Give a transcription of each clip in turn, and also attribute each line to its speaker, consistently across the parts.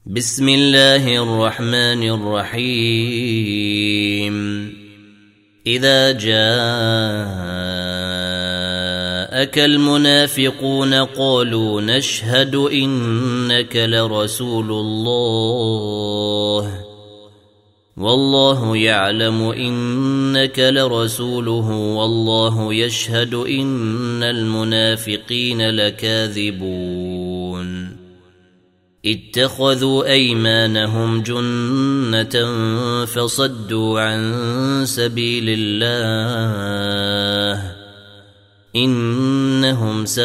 Speaker 1: بسم الله الرحمن الرحيم إذا جاءك المنافقون قالوا نشهد إنك لرسول الله والله يعلم إنك لرسوله والله يشهد إن المنافقين لكاذبون اتخذوا أيمانهم جنة فصدوا عن سبيل الله إنهم ساء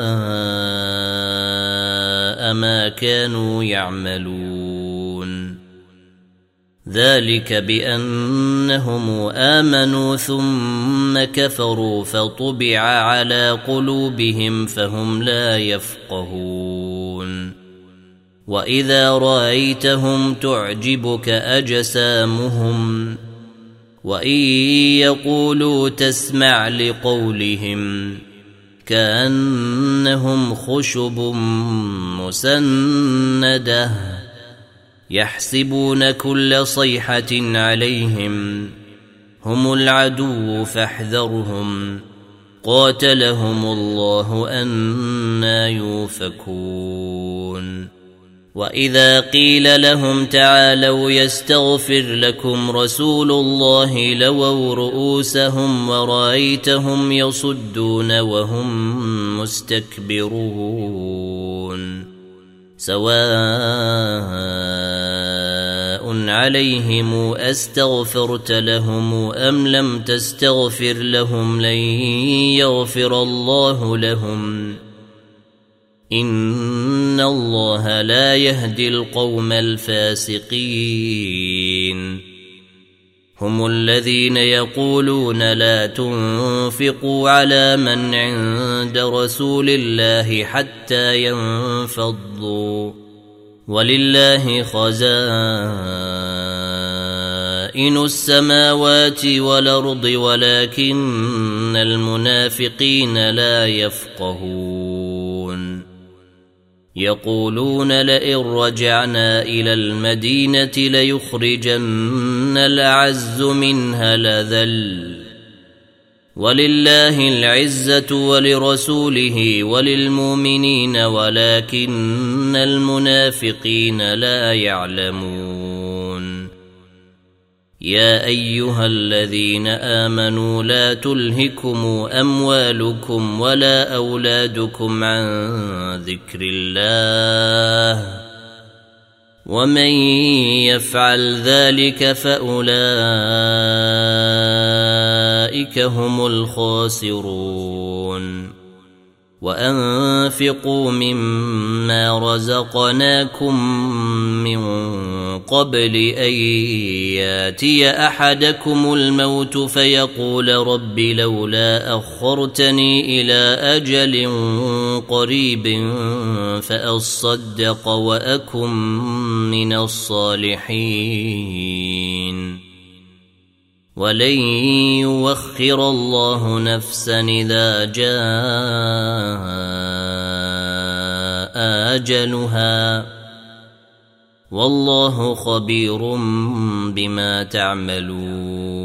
Speaker 1: ما كانوا يعملون ذلك بأنهم آمنوا ثم كفروا فطبع على قلوبهم فهم لا يفقهون وإذا رأيتهم تعجبك أجسامهم وإن يقولوا تسمع لقولهم كأنهم خشب مسندة يحسبون كل صيحة عليهم هم العدو فاحذرهم قاتلهم الله أنى يؤفكون وإذا قيل لهم تعالوا يستغفر لكم رسول الله لووا رؤوسهم ورأيتهم يصدون وهم مستكبرون سواء عليهم أستغفرت لهم أم لم تستغفر لهم لن يغفر الله لهم إن الله لا يهدي القوم الفاسقين هم الذين يقولون لا تنفقوا على من عند رسول الله حتى ينفضوا ولله خزائن السماوات والأرض ولكن المنافقين لا يفقهون يقولون لئن رجعنا إلى المدينة ليخرجن الأعز منها الأذل ولله العزة ولرسوله وللمؤمنين ولكن المنافقين لا يعلمون يا أيها الذين آمنوا لا تلهكم أموالكم ولا أولادكم عن ذكر الله ومن يفعل ذلك فأولئك هم الخاسرون وأنفقوا مما رزقناكم من قبل أن ياتي أحدكم الموت فيقول رب لولا أخرتني إلى أجل قريب فأصدق وأكن من الصالحين ولن يوخر الله نفسا إذا جاء أجلها والله خبير بما تعملون